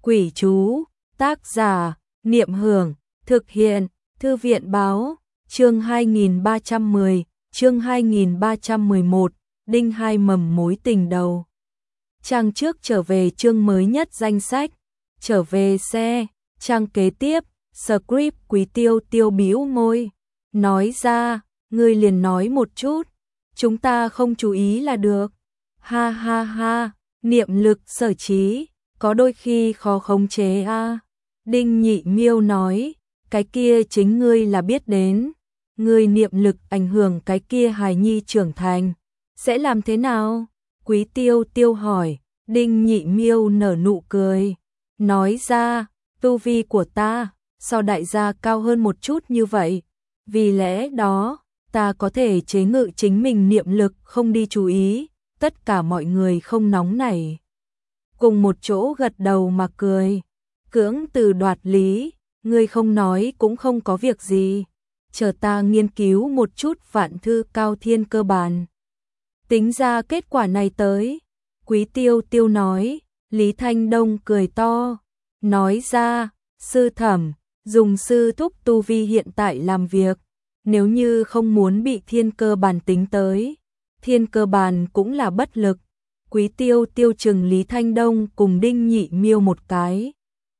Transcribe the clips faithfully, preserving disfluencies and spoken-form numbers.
Quỷ chú, tác giả, Niệm Hưởng, thực hiện, Thư viện báo, chương hai nghìn ba trăm mười, chương hai nghìn ba trăm mười một, đinh hai mầm mối tình đầu. Trang trước trở về chương mới nhất danh sách, trở về xe, trang kế tiếp, script Quý Tiêu Tiêu bĩu môi, nói ra, ngươi liền nói một chút, chúng ta không chú ý là được. Ha ha ha, niệm lực sở trí, có đôi khi khó khống chế a. À. Đinh Nhị Miêu nói, cái kia chính ngươi là biết đến, ngươi niệm lực ảnh hưởng cái kia hài nhi trưởng thành, sẽ làm thế nào? Quý Tiêu Tiêu hỏi. Đinh Nhị Miêu nở nụ cười, nói ra, tu vi của ta so đại gia cao hơn một chút như vậy, vì lẽ đó ta có thể chế ngự chính mình niệm lực không đi chú ý, tất cả mọi người không nóng nảy, cùng một chỗ gật đầu mà cười. Cưỡng từ đoạt lý, ngươi không nói cũng không có việc gì, chờ ta nghiên cứu một chút vạn thư cao thiên cơ bản, tính ra kết quả này tới. Quý Tiêu Tiêu nói. Lý Thanh Đông cười to, nói ra, sư thẩm, dùng sư thúc tu vi hiện tại làm việc, nếu như không muốn bị thiên cơ bản tính tới, thiên cơ bản cũng là bất lực. Quý Tiêu Tiêu chừng Lý Thanh Đông cùng Đinh Nhị Miêu một cái,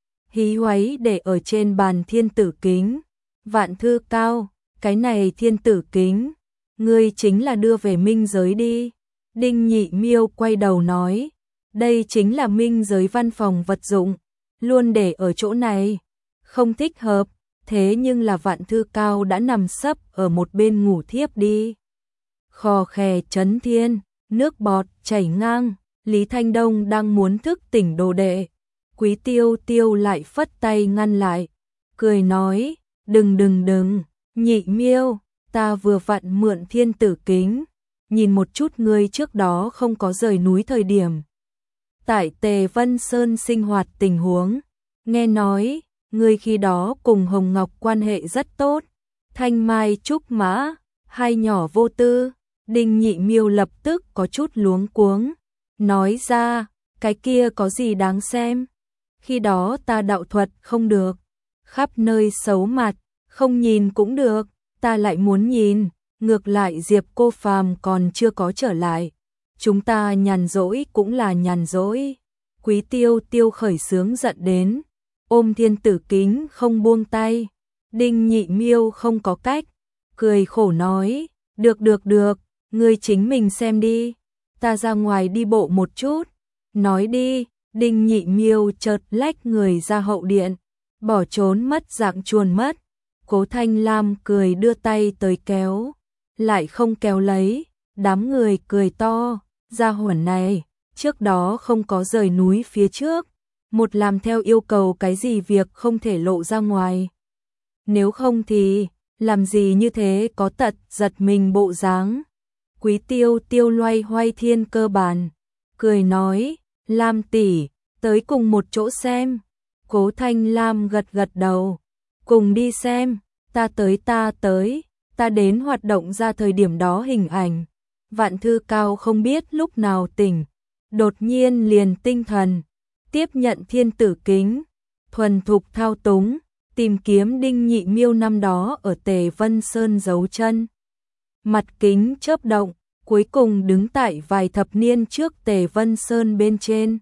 hí hoáy để ở trên bàn thiên tử kính. Vạn thư cao, cái này thiên tử kính, ngươi chính là đưa về minh giới đi. Đinh Nhị Miêu quay đầu nói, đây chính là minh giới văn phòng vật dụng, luôn để ở chỗ này, không thích hợp, thế nhưng là vạn thư cao đã nằm sấp ở một bên ngủ thiếp đi. Khò khè chấn thiên, nước bọt chảy ngang, Lý Thanh Đông đang muốn thức tỉnh đồ đệ. Quý Tiêu Tiêu lại phất tay ngăn lại, cười nói, đừng đừng đừng, Nhị Miêu, ta vừa vặn mượn thiên tử kính, nhìn một chút ngươi trước đó không có rời núi thời điểm, tại Tề Vân Sơn sinh hoạt tình huống, nghe nói, ngươi khi đó cùng Hồng Ngọc quan hệ rất tốt, thanh mai trúc mã, hai nhỏ vô tư. Đinh Nhị Miêu lập tức có chút luống cuống, nói ra, cái kia có gì đáng xem, khi đó ta đạo thuật không được, khắp nơi xấu mặt, không nhìn cũng được, ta lại muốn nhìn. Ngược lại Diệp Cô Phàm còn chưa có trở lại, chúng ta nhàn rỗi cũng là nhàn rỗi. Quý Tiêu Tiêu khởi sướng giận đến, ôm thiên tử kính không buông tay. Đinh Nhị Miêu không có cách, cười khổ nói, được được được, ngươi chính mình xem đi, ta ra ngoài đi bộ một chút. Nói đi, Đinh Nhị Miêu chợt lách người ra hậu điện, bỏ trốn mất dạng chuồn mất. Cố Thanh Lam cười đưa tay tới kéo, lại không kéo lấy, đám người cười to, gia hỏa này, trước đó không có rời núi phía trước, một làm theo yêu cầu cái gì việc không thể lộ ra ngoài. Nếu không thì, làm gì như thế có tật giật mình bộ dáng. Quý Tiêu Tiêu loay hoay thiên cơ bản, cười nói, Lam tỷ, tới cùng một chỗ xem. Cố Thanh Lam gật gật đầu, cùng đi xem, ta tới ta tới. Ta đến hoạt động ra thời điểm đó hình ảnh, vạn thư cao không biết lúc nào tỉnh, đột nhiên liền tinh thần, tiếp nhận thiên tử kính, thuần thục thao túng, tìm kiếm Đinh Nhị Miêu năm đó ở Tề Vân Sơn giấu chân. Mặt kính chớp động, cuối cùng đứng tại vài thập niên trước Tề Vân Sơn bên trên.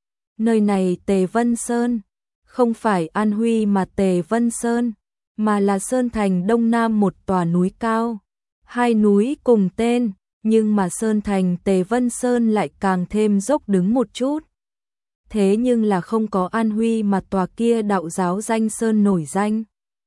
Nơi này Tề Vân Sơn, không phải An Huy mà Tề Vân Sơn, mà là Sơn Thành Đông Nam một tòa núi cao, hai núi cùng tên, nhưng mà Sơn Thành Tề Vân Sơn lại càng thêm dốc đứng một chút. Thế nhưng là không có An Huy mà tòa kia đạo giáo danh Sơn nổi danh.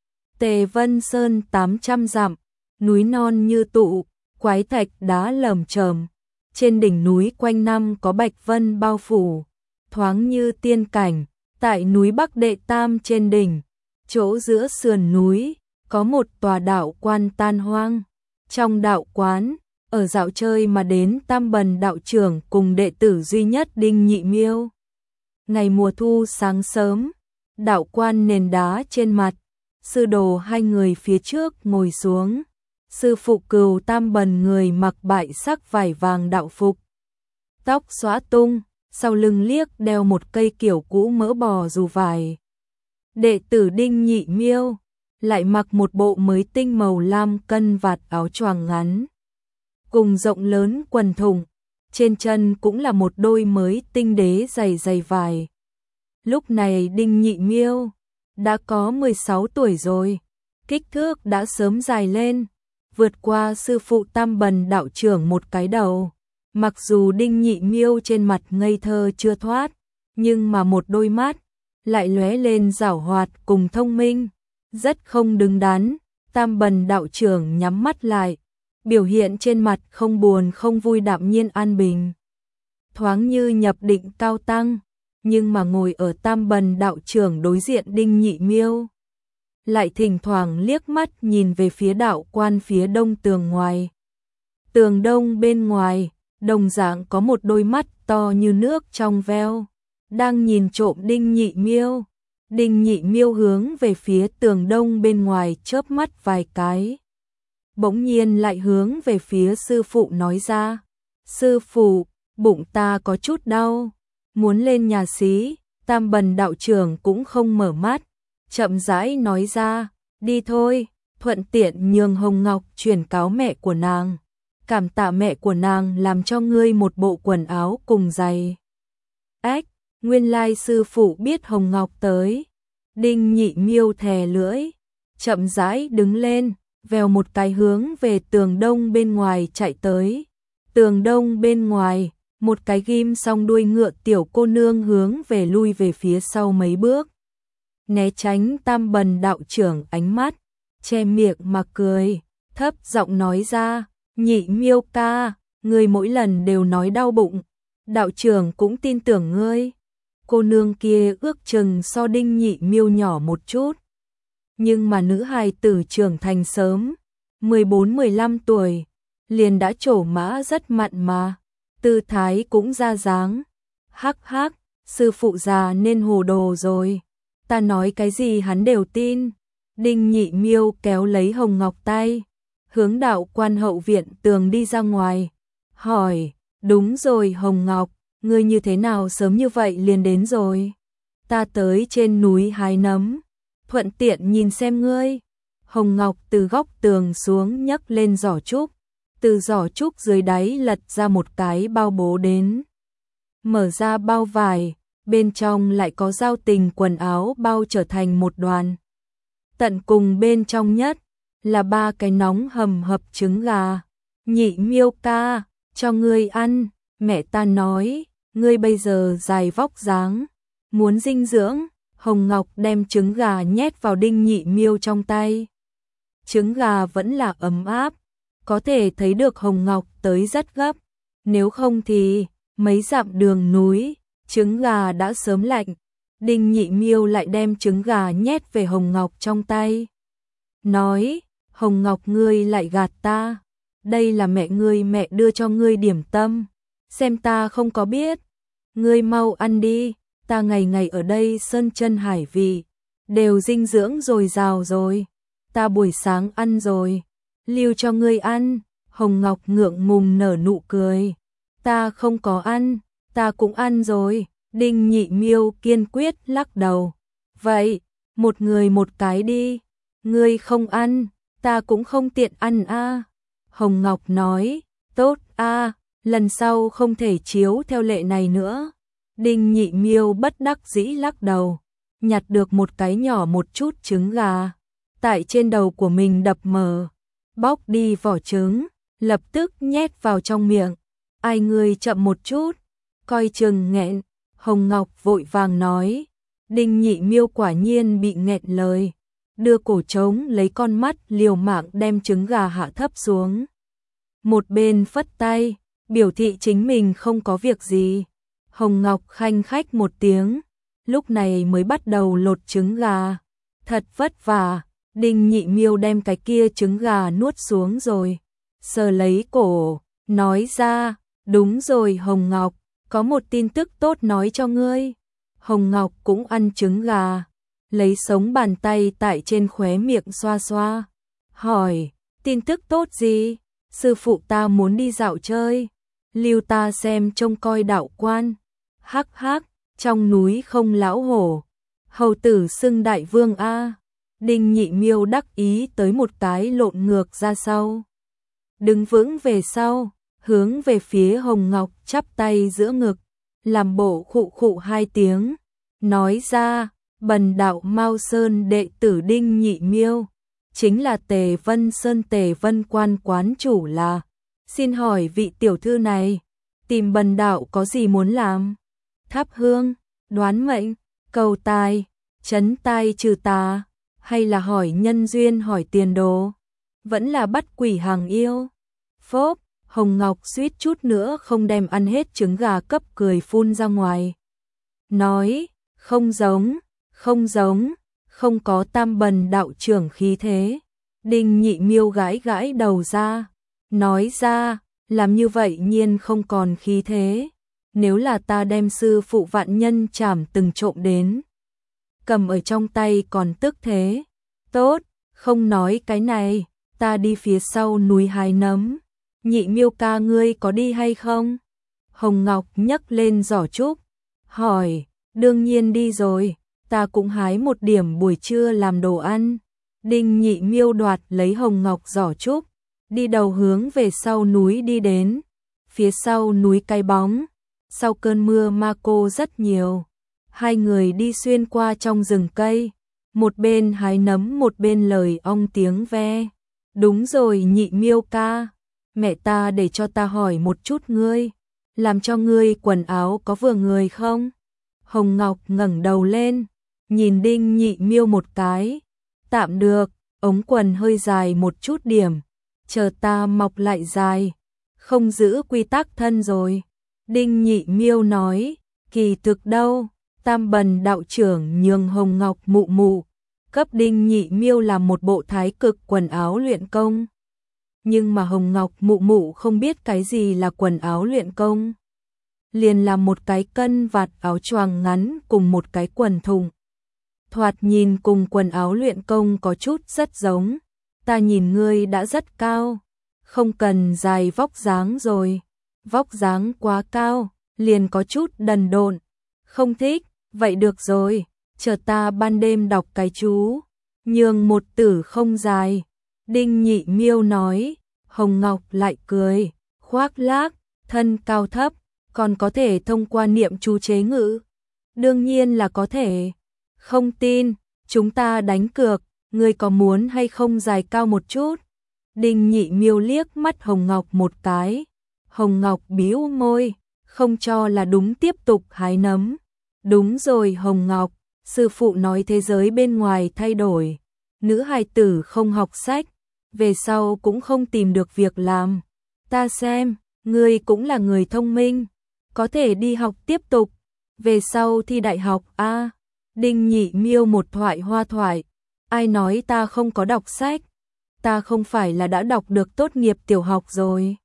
Tề Vân Sơn tám trăm dặm, núi non như tụ, quái thạch đá lởm chởm, trên đỉnh núi quanh năm có bạch vân bao phủ, thoáng như tiên cảnh. Tại núi Bắc Đệ Tam trên đỉnh, chỗ giữa sườn núi, có một tòa đạo quan tan hoang. Trong đạo quán, ở dạo chơi mà đến Tam Bần đạo trưởng cùng đệ tử duy nhất Đinh Nhị Miêu. Ngày mùa thu sáng sớm, đạo quan nền đá trên mặt, sư đồ hai người phía trước ngồi xuống. Sư phụ Cừu Tam Bần người mặc bại sắc vải vàng đạo phục, tóc xõa tung, sau lưng liếc đeo một cây kiểu cũ mỡ bò dù vải. Đệ tử Đinh Nhị Miêu lại mặc một bộ mới tinh màu lam cân vạt áo choàng ngắn, cùng rộng lớn quần thùng, trên chân cũng là một đôi mới tinh đế giày giày vải. Lúc này Đinh Nhị Miêu đã có mười sáu tuổi rồi, kích thước đã sớm dài lên, vượt qua sư phụ Tam Bần đạo trưởng một cái đầu. Mặc dù Đinh Nhị Miêu trên mặt ngây thơ chưa thoát, nhưng mà một đôi mắt lại lóe lên giảo hoạt cùng thông minh, rất không đứng đắn. Tam Bần đạo trưởng nhắm mắt lại, biểu hiện trên mặt không buồn không vui, đạm nhiên an bình, thoáng như nhập định cao tăng. Nhưng mà ngồi ở Tam Bần đạo trưởng đối diện Đinh Nhị Miêu lại thỉnh thoảng liếc mắt nhìn về phía đạo quan phía đông tường ngoài. Tường đông bên ngoài đồng dạng có một đôi mắt to như nước trong veo, đang nhìn trộm Đinh Nhị Miêu. Đinh Nhị Miêu hướng về phía tường đông bên ngoài chớp mắt vài cái, bỗng nhiên lại hướng về phía sư phụ nói ra: "Sư phụ, bụng ta có chút đau, muốn lên nhà xí." Tam Bần đạo trưởng cũng không mở mắt, chậm rãi nói ra: "Đi thôi." Thuận tiện nhường Hồng Ngọc truyền cáo mẹ của nàng, cảm tạ mẹ của nàng làm cho ngươi một bộ quần áo cùng giày. Ách, nguyên lai sư phụ biết Hồng Ngọc tới. Đinh Nhị Miêu thè lưỡi, chậm rãi đứng lên, vèo một cái hướng về tường đông bên ngoài chạy tới. Tường đông bên ngoài, một cái ghim song đuôi ngựa tiểu cô nương hướng về lui về phía sau mấy bước, né tránh Tam Bần đạo trưởng ánh mắt, che miệng mà cười, thấp giọng nói ra: "Nhị Miêu ca, ngươi mỗi lần đều nói đau bụng, đạo trưởng cũng tin tưởng ngươi." Cô nương kia ước chừng so Đinh Nhị Miêu nhỏ một chút, nhưng mà nữ hài tử trưởng thành sớm, mười bốn mười lăm tuổi, liền đã trổ mã rất mặn mà, tư thái cũng ra dáng. Hắc hắc, sư phụ già nên hồ đồ rồi, ta nói cái gì hắn đều tin. Đinh Nhị Miêu kéo lấy Hồng Ngọc tay, hướng đạo quan hậu viện tường đi ra ngoài, hỏi: "Đúng rồi Hồng Ngọc, ngươi như thế nào sớm như vậy liền đến rồi?" "Ta tới trên núi hái nấm, thuận tiện nhìn xem ngươi." Hồng Ngọc từ góc tường xuống nhấc lên giỏ trúc, từ giỏ trúc dưới đáy lật ra một cái bao bố đến. Mở ra bao vải, bên trong lại có giao tình quần áo bao trở thành một đoàn. Tận cùng bên trong nhất là ba cái nóng hầm hập trứng gà. "Nhị Miêu ca, cho ngươi ăn, mẹ ta nói, ngươi bây giờ dài vóc dáng, muốn dinh dưỡng." Hồng Ngọc đem trứng gà nhét vào Đinh Nhị Miêu trong tay. Trứng gà vẫn là ấm áp, có thể thấy được Hồng Ngọc tới rất gấp, nếu không thì mấy dặm đường núi, trứng gà đã sớm lạnh. Đinh Nhị Miêu lại đem trứng gà nhét về Hồng Ngọc trong tay, nói: "Hồng Ngọc ngươi lại gạt ta, đây là mẹ ngươi mẹ đưa cho ngươi điểm tâm, xem ta không có biết. Ngươi mau ăn đi, ta ngày ngày ở đây sơn chân hải vị, đều dinh dưỡng dồi dào rồi, ta buổi sáng ăn rồi, lưu cho ngươi ăn." Hồng Ngọc ngượng ngùng nở nụ cười: "Ta không có ăn, ta cũng ăn rồi." Đinh Nhị Miêu kiên quyết lắc đầu: "Vậy, một người một cái đi, ngươi không ăn, ta cũng không tiện ăn a." Hồng Ngọc nói: "Tốt a, lần sau không thể chiếu theo lệ này nữa." Đinh Nhị Miêu bất đắc dĩ lắc đầu, nhặt được một cái nhỏ một chút trứng gà, tại trên đầu của mình đập mở, bóc đi vỏ trứng, lập tức nhét vào trong miệng. "Ai ngươi chậm một chút, coi chừng nghẹn." Hồng Ngọc vội vàng nói. Đinh Nhị Miêu quả nhiên bị nghẹn lời, đưa cổ trống lấy con mắt liều mạng đem trứng gà hạ thấp xuống. Một bên phất tay, biểu thị chính mình không có việc gì. Hồng Ngọc khanh khách một tiếng, lúc này mới bắt đầu lột trứng gà. Thật vất vả, Đinh Nhị Miêu đem cái kia trứng gà nuốt xuống rồi, sờ lấy cổ, nói ra: "Đúng rồi Hồng Ngọc, có một tin tức tốt nói cho ngươi." Hồng Ngọc cũng ăn trứng gà, lấy sống bàn tay tại trên khóe miệng xoa xoa, hỏi: "Tin tức tốt gì?" "Sư phụ ta muốn đi dạo chơi, lưu ta xem trông coi đạo quan." Hắc hắc, trong núi không lão hổ, hầu tử xưng đại vương a. Đinh Nhị Miêu đắc ý tới một cái lộn ngược ra sau. Đứng vững về sau, hướng về phía Hồng Ngọc chắp tay giữa ngực, làm bộ khụ khụ hai tiếng, nói ra, bần đạo Mao Sơn đệ tử Đinh Nhị Miêu, chính là Tề Vân Sơn Tề Vân Quan quán chủ là. Xin hỏi vị tiểu thư này, tìm bần đạo có gì muốn làm? Thắp hương, đoán mệnh, cầu tài, trấn tai trừ tà, hay là hỏi nhân duyên hỏi tiền đồ, vẫn là bắt quỷ hàng yêu? Phốp, Hồng Ngọc suýt chút nữa không đem ăn hết trứng gà cấp cười phun ra ngoài. Nói, không giống, không giống, không có tam bần đạo trưởng khí thế. Đinh Nhị Miêu gãi gãi đầu ra, nói ra, làm như vậy nhiên không còn khí thế. Nếu là ta đem sư phụ vạn nhân chảm từng trộm đến, cầm ở trong tay còn tức thế. Tốt, không nói cái này, ta đi phía sau núi hái nấm. Nhị Miêu ca ngươi có đi hay không? Hồng Ngọc nhấc lên giỏ trúc, hỏi, đương nhiên đi rồi, ta cũng hái một điểm buổi trưa làm đồ ăn. Đinh Nhị Miêu đoạt lấy Hồng Ngọc giỏ trúc, đi đầu hướng về sau núi đi đến. Phía sau núi cái bóng, sau cơn mưa ma cô rất nhiều. Hai người đi xuyên qua trong rừng cây, một bên hái nấm một bên lời ong tiếng ve. Đúng rồi Nhị Miêu ca, mẹ ta để cho ta hỏi một chút ngươi, làm cho ngươi quần áo có vừa người không? Hồng Ngọc ngẩng đầu lên, nhìn Đinh Nhị Miêu một cái, tạm được, ống quần hơi dài một chút điểm, chờ ta mọc lại dài, không giữ quy tắc thân rồi. Đinh Nhị Miêu nói, kỳ thực đâu, tam bần đạo trưởng nhường Hồng Ngọc mụ mụ, cấp Đinh Nhị Miêu làm một bộ thái cực quần áo luyện công. Nhưng mà Hồng Ngọc mụ mụ không biết cái gì là quần áo luyện công, liền làm một cái cân vạt áo choàng ngắn cùng một cái quần thùng. Thoạt nhìn cùng quần áo luyện công có chút rất giống. Ta nhìn ngươi đã rất cao, không cần dài vóc dáng rồi, vóc dáng quá cao, liền có chút đần độn, không thích, vậy được rồi, chờ ta ban đêm đọc cái chú, nhường một tử không dài. Đinh Nhị Miêu nói, Hồng Ngọc lại cười, khoác lác, thân cao thấp, còn có thể thông qua niệm chú chế ngữ. Đương nhiên là có thể, không tin, chúng ta đánh cược, ngươi có muốn hay không dài cao một chút? Đinh Nhị Miêu liếc mắt Hồng Ngọc một cái, Hồng Ngọc bĩu môi, không cho là đúng tiếp tục hái nấm. Đúng rồi Hồng Ngọc, sư phụ nói thế giới bên ngoài thay đổi, nữ hài tử không học sách, về sau cũng không tìm được việc làm. Ta xem, ngươi cũng là người thông minh, có thể đi học tiếp tục, về sau thi đại học a. À, Đinh Nhị Miêu một thoại hoa thoại, ai nói ta không có đọc sách, ta không phải là đã đọc được tốt nghiệp tiểu học rồi.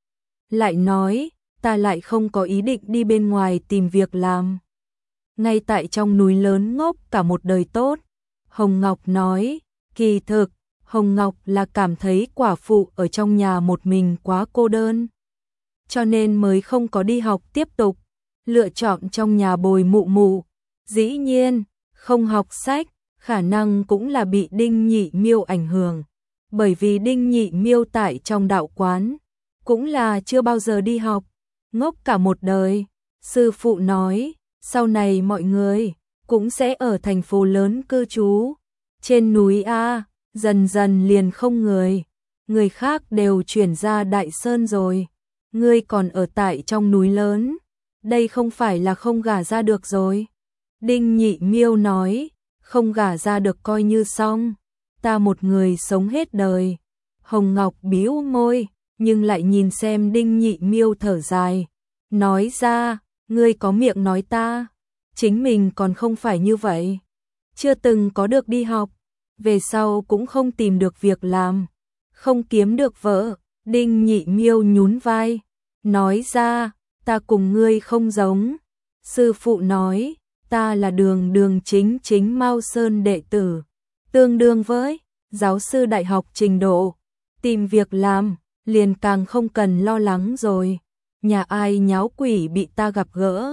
Lại nói, ta lại không có ý định đi bên ngoài tìm việc làm. Ngay tại trong núi lớn ngốc cả một đời tốt. Hồng Ngọc nói, kỳ thực, Hồng Ngọc là cảm thấy quả phụ ở trong nhà một mình quá cô đơn, cho nên mới không có đi học tiếp tục, lựa chọn trong nhà bồi mụ mụ. Dĩ nhiên, không học sách, khả năng cũng là bị Đinh Nhị Miêu ảnh hưởng, bởi vì Đinh Nhị Miêu tại trong đạo quán, cũng là chưa bao giờ đi học, ngốc cả một đời. Sư phụ nói, sau này mọi người cũng sẽ ở thành phố lớn cư trú, trên núi A, dần dần liền không người, người khác đều chuyển ra Đại Sơn rồi, ngươi còn ở tại trong núi lớn, đây không phải là không gả ra được rồi. Đinh Nhị Miêu nói, không gả ra được coi như xong, ta một người sống hết đời. Hồng Ngọc bĩu môi, nhưng lại nhìn xem Đinh Nhị Miêu thở dài, nói ra, ngươi có miệng nói ta, chính mình còn không phải như vậy, chưa từng có được đi học, về sau cũng không tìm được việc làm, không kiếm được vợ. Đinh Nhị Miêu nhún vai, nói ra, ta cùng ngươi không giống. Sư phụ nói, ta là đường đường chính chính Mao Sơn đệ tử, tương đương với giáo sư đại học trình độ, tìm việc làm, liền càng không cần lo lắng rồi. Nhà ai nháo quỷ bị ta gặp gỡ,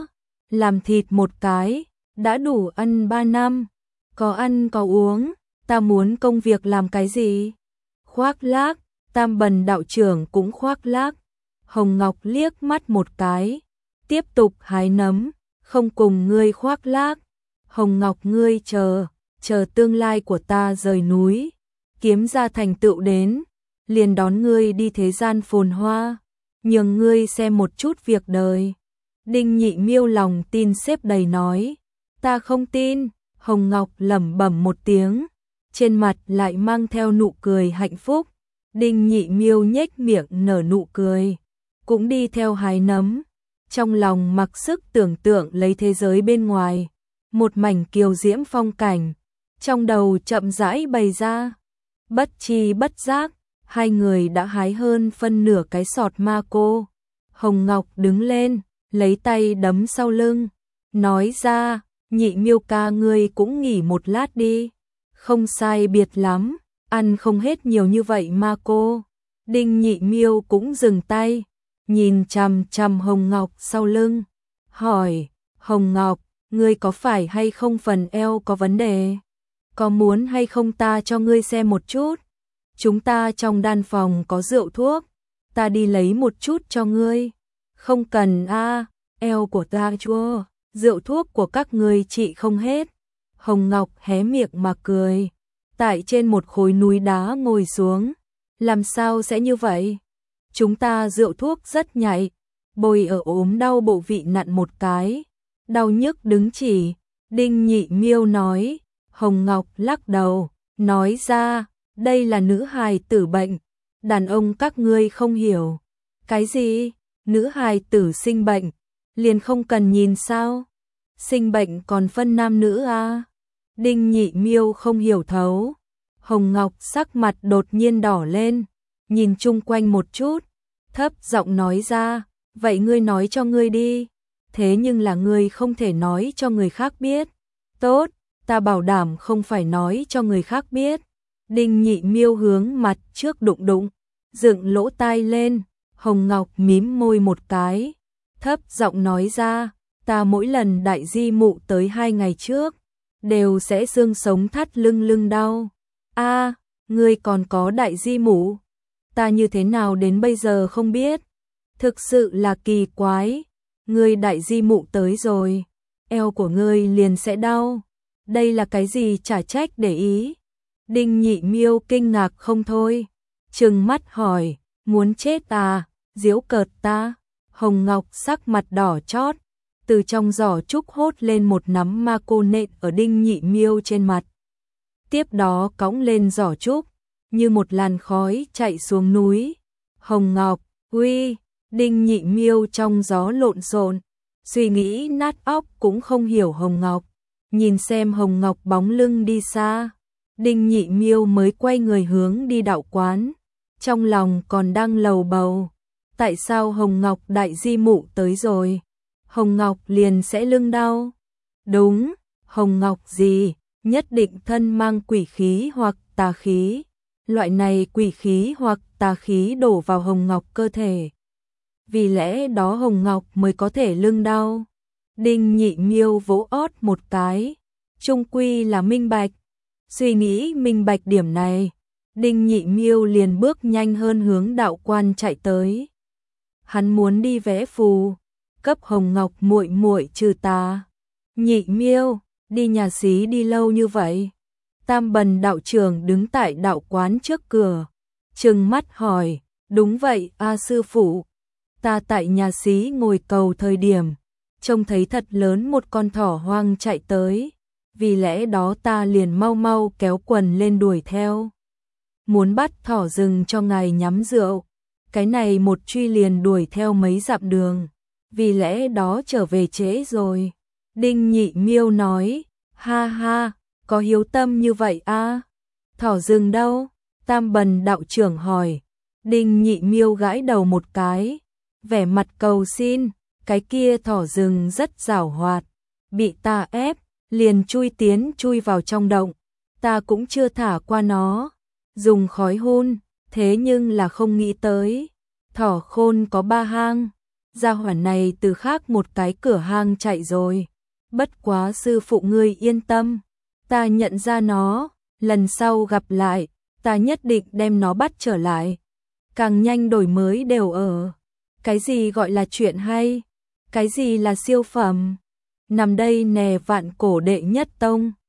làm thịt một cái, đã đủ ăn ba năm, có ăn có uống, ta muốn công việc làm cái gì? Khoác lác, Tam Bần đạo trưởng cũng khoác lác. Hồng Ngọc liếc mắt một cái, tiếp tục hái nấm, không cùng ngươi khoác lác. Hồng Ngọc ngươi chờ, chờ tương lai của ta rời núi, kiếm ra thành tựu đến, liền đón ngươi đi thế gian phồn hoa, nhường ngươi xem một chút việc đời. Đinh Nhị Miêu lòng tin xếp đầy nói, ta không tin. Hồng Ngọc lẩm bẩm một tiếng, trên mặt lại mang theo nụ cười hạnh phúc. Đinh Nhị Miêu nhếch miệng nở nụ cười, cũng đi theo hái nấm, trong lòng mặc sức tưởng tượng lấy thế giới bên ngoài, một mảnh kiều diễm phong cảnh, trong đầu chậm rãi bày ra. Bất chi bất giác, hai người đã hái hơn phân nửa cái sọt ma cô. Hồng Ngọc đứng lên, lấy tay đấm sau lưng, nói ra, Nhị Miêu ca ngươi cũng nghỉ một lát đi, không sai biệt lắm, ăn không hết nhiều như vậy ma cô. Đinh Nhị Miêu cũng dừng tay, nhìn chằm chằm Hồng Ngọc sau lưng, hỏi, Hồng Ngọc, ngươi có phải hay không phần eo có vấn đề? Có muốn hay không ta cho ngươi xem một chút? Chúng ta trong đan phòng có rượu thuốc, ta đi lấy một chút cho ngươi. Không cần a, eo của ta chua, rượu thuốc của các ngươi trị không hết. Hồng Ngọc hé miệng mà cười, tại trên một khối núi đá ngồi xuống. Làm sao sẽ như vậy? Chúng ta rượu thuốc rất nhạy, bồi ở ốm đau bộ vị nặn một cái, đau nhức đứng chỉ. Đinh Nhị Miêu nói. Hồng Ngọc lắc đầu, nói ra, đây là nữ hài tử bệnh, đàn ông các ngươi không hiểu. Cái gì? Nữ hài tử sinh bệnh, liền không cần nhìn sao? Sinh bệnh còn phân nam nữ à? Đinh Nhị Miêu không hiểu thấu. Hồng Ngọc sắc mặt đột nhiên đỏ lên, nhìn chung quanh một chút, thấp giọng nói ra, vậy ngươi nói cho ngươi đi, thế nhưng là ngươi không thể nói cho người khác biết. Tốt, ta bảo đảm không phải nói cho người khác biết. Đinh Nhị Miêu hướng mặt trước đụng đụng, dựng lỗ tai lên. Hồng Ngọc mím môi một cái, thấp giọng nói ra, ta mỗi lần đại di mụ tới hai ngày trước, đều sẽ xương sống thắt lưng lưng đau. A, ngươi còn có đại di mụ? Ta như thế nào đến bây giờ không biết? Thực sự là kỳ quái. Ngươi đại di mụ tới rồi, eo của ngươi liền sẽ đau. Đây là cái gì chả trách để ý? Đinh Nhị Miêu kinh ngạc không thôi, trừng mắt hỏi, muốn chết à, giễu cợt ta. Hồng Ngọc sắc mặt đỏ chót, từ trong giỏ trúc hốt lên một nắm ma cô nện ở Đinh Nhị Miêu trên mặt. Tiếp đó cõng lên giỏ trúc, như một làn khói chạy xuống núi. Hồng Ngọc, uy, Đinh Nhị Miêu trong gió lộn xộn, suy nghĩ nát óc cũng không hiểu Hồng Ngọc. Nhìn xem Hồng Ngọc bóng lưng đi xa, Đinh Nhị Miêu mới quay người hướng đi đạo quán, trong lòng còn đang lầu bầu. Tại sao Hồng Ngọc đại di mụ tới rồi, Hồng Ngọc liền sẽ lưng đau? Đúng, Hồng Ngọc gì, nhất định thân mang quỷ khí hoặc tà khí. Loại này quỷ khí hoặc tà khí đổ vào Hồng Ngọc cơ thể, vì lẽ đó Hồng Ngọc mới có thể lưng đau. Đinh Nhị Miêu vỗ ót một cái, chung quy là minh bạch. Suy nghĩ minh bạch điểm này, Đinh Nhị Miêu liền bước nhanh hơn hướng đạo quan chạy tới. Hắn muốn đi vẽ phù, cấp Hồng Ngọc muội muội trừ tà. Nhị Miêu, đi nhà xí đi lâu như vậy? Tam Bần đạo trưởng đứng tại đạo quán trước cửa, trừng mắt hỏi, đúng vậy a sư phụ. Ta tại nhà xí ngồi cầu thời điểm, trông thấy thật lớn một con thỏ hoang chạy tới, vì lẽ đó ta liền mau mau kéo quần lên đuổi theo. Muốn bắt thỏ rừng cho ngài nhắm rượu, cái này một truy liền đuổi theo mấy dặm đường, vì lẽ đó trở về trễ rồi. Đinh Nhị Miêu nói, ha ha, có hiếu tâm như vậy a? Thỏ rừng đâu? Tam Bần đạo trưởng hỏi. Đinh Nhị Miêu gãi đầu một cái, vẻ mặt cầu xin, cái kia thỏ rừng rất giảo hoạt, bị ta ép, liền chui tiến chui vào trong động, ta cũng chưa thả qua nó, dùng khói hun, thế nhưng là không nghĩ tới, thỏ khôn có ba hang, gia hỏa này từ khác một cái cửa hang chạy rồi. Bất quá sư phụ ngươi yên tâm, ta nhận ra nó, lần sau gặp lại, ta nhất định đem nó bắt trở lại. Càng nhanh đổi mới đều ở. Cái gì gọi là chuyện hay? Cái gì là siêu phẩm? Nằm đây nè vạn cổ đệ nhất tông.